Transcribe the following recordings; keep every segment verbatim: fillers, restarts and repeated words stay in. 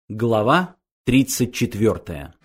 Глава тридцать четвёртая.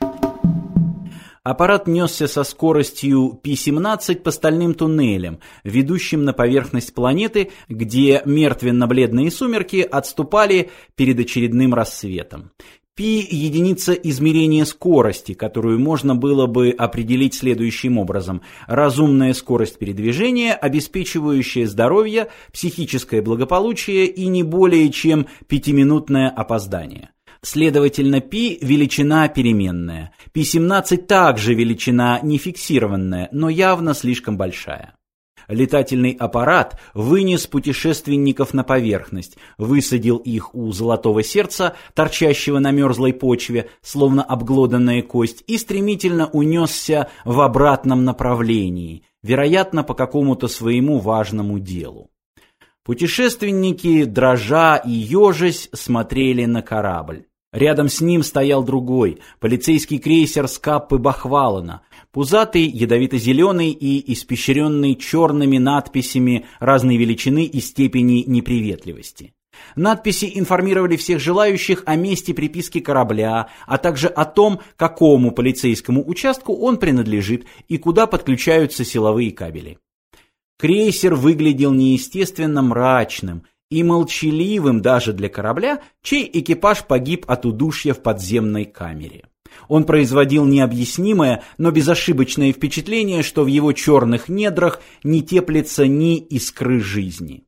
Аппарат несся со скоростью пи семнадцать по стальным туннелям, ведущим на поверхность планеты, где мертвенно-бледные сумерки отступали перед очередным рассветом. Пи – единица измерения скорости, которую можно было бы определить следующим образом: разумная скорость передвижения, обеспечивающая здоровье, психическое благополучие и не более чем пятиминутное опоздание. Следовательно, π – величина переменная. пи семнадцать также величина нефиксированная, но явно слишком большая. Летательный аппарат вынес путешественников на поверхность, высадил их у Золотого Сердца, торчащего на мерзлой почве, словно обглоданная кость, и стремительно унесся в обратном направлении, вероятно, по какому-то своему важному делу. Путешественники, дрожа и ежась, смотрели на корабль. Рядом с ним стоял другой, полицейский крейсер Скаппы Бахвалена, пузатый, ядовито-зеленый и испещренный черными надписями разной величины и степени неприветливости. Надписи информировали всех желающих о месте приписки корабля, а также о том, какому полицейскому участку он принадлежит и куда подключаются силовые кабели. Крейсер выглядел неестественно мрачным и молчаливым даже для корабля, чей экипаж погиб от удушья в подземной камере. Он производил необъяснимое, но безошибочное впечатление, что в его черных недрах не теплится ни искры жизни.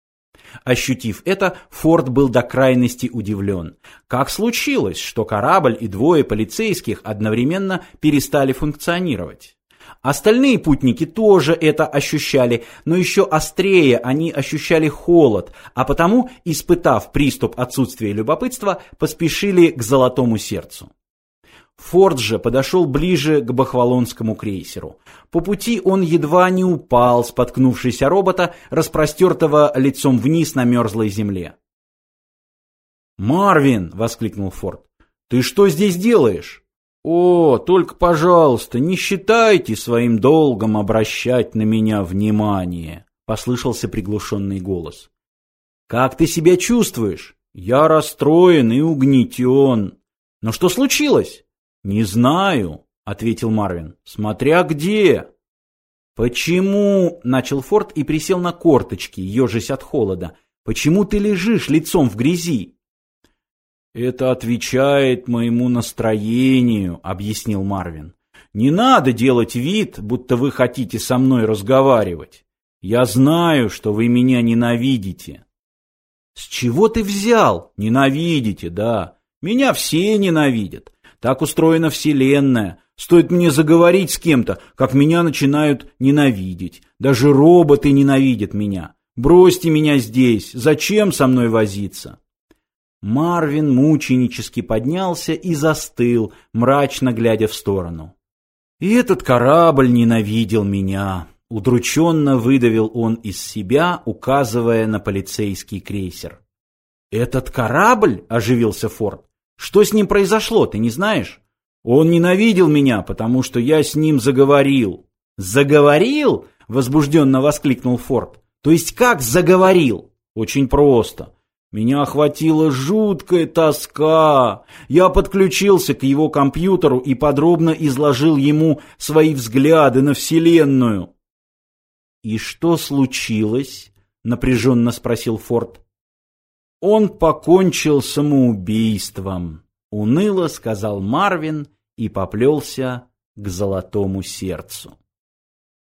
Ощутив это, Форд был до крайности удивлен. Как случилось, что корабль и двое полицейских одновременно перестали функционировать? Остальные путники тоже это ощущали, но еще острее они ощущали холод, а потому, испытав приступ отсутствия любопытства, поспешили к Золотому Сердцу. Форд же подошел ближе к Бахвалонскому крейсеру. По пути он едва не упал, споткнувшись о робота, распростертого лицом вниз на мерзлой земле. «Марвин!» — воскликнул Форд. «Ты что здесь делаешь?» «О, только, пожалуйста, не считайте своим долгом обращать на меня внимание», — послышался приглушенный голос. «Как ты себя чувствуешь?» «Я расстроен и угнетен». «Но что случилось?» «Не знаю», — ответил Марвин, — «смотря где». «Почему?» — начал Форд и присел на корточки, ежась от холода. «Почему ты лежишь лицом в грязи?» «Это отвечает моему настроению», — объяснил Марвин. «Не надо делать вид, будто вы хотите со мной разговаривать. Я знаю, что вы меня ненавидите». «С чего ты взял?» «Ненавидите, да. Меня все ненавидят. Так устроена Вселенная. Стоит мне заговорить с кем-то, как меня начинают ненавидеть. Даже роботы ненавидят меня. Бросьте меня здесь. Зачем со мной возиться?» Марвин мученически поднялся и застыл, мрачно глядя в сторону. «И этот корабль ненавидел меня», — удрученно выдавил он из себя, указывая на полицейский крейсер. «Этот корабль?» — оживился Форд. «Что с ним произошло, ты не знаешь?» «Он ненавидел меня, потому что я с ним заговорил». «Заговорил?» — возбужденно воскликнул Форд. «То есть как заговорил?» «Очень просто. Меня охватила жуткая тоска. Я подключился к его компьютеру и подробно изложил ему свои взгляды на Вселенную». «И что случилось?» — напряженно спросил Форд. «Он покончил самоубийством», — уныло сказал Марвин и поплелся к Золотому Сердцу.